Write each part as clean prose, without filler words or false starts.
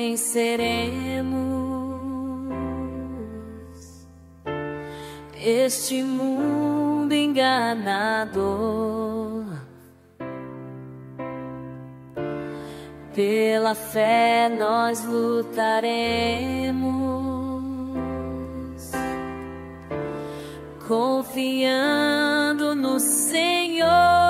venceremos este mundo enganador. Pela fé nós lutaremos, confiando no Senhor.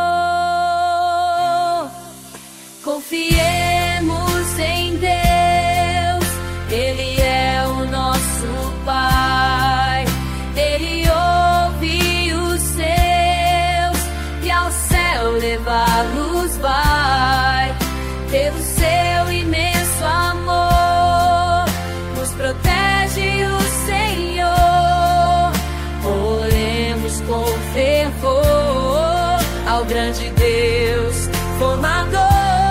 Confiemos em Deus, Ele é o nosso Pai. Ele ouve os seus e ao céu levá-los vai. Pelo seu imenso amor, nos protege o Senhor. Oremos com fervor ao grande Deus formador.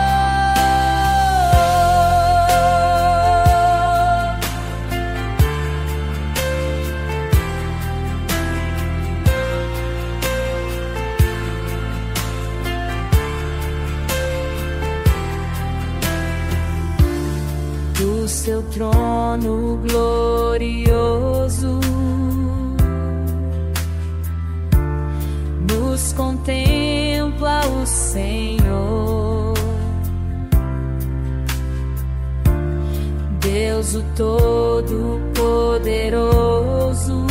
Do seu trono glorioso nos contempla o Senhor, Deus o Todo-Poderoso,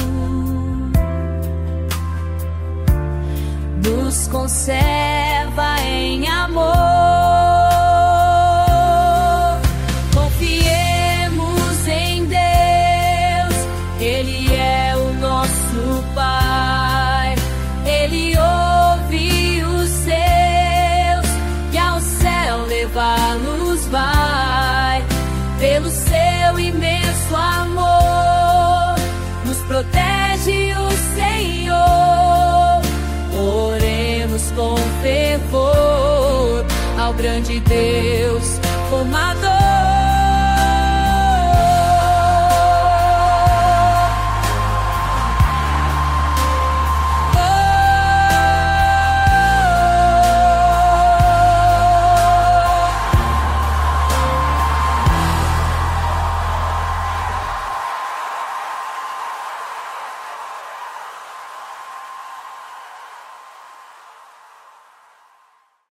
nos conserva em amor. Pai, Ele ouve os seus e ao céu levá-los vai. Pelo seu imenso amor, nos protege o Senhor. Oremos com fervor ao grande Deus formador.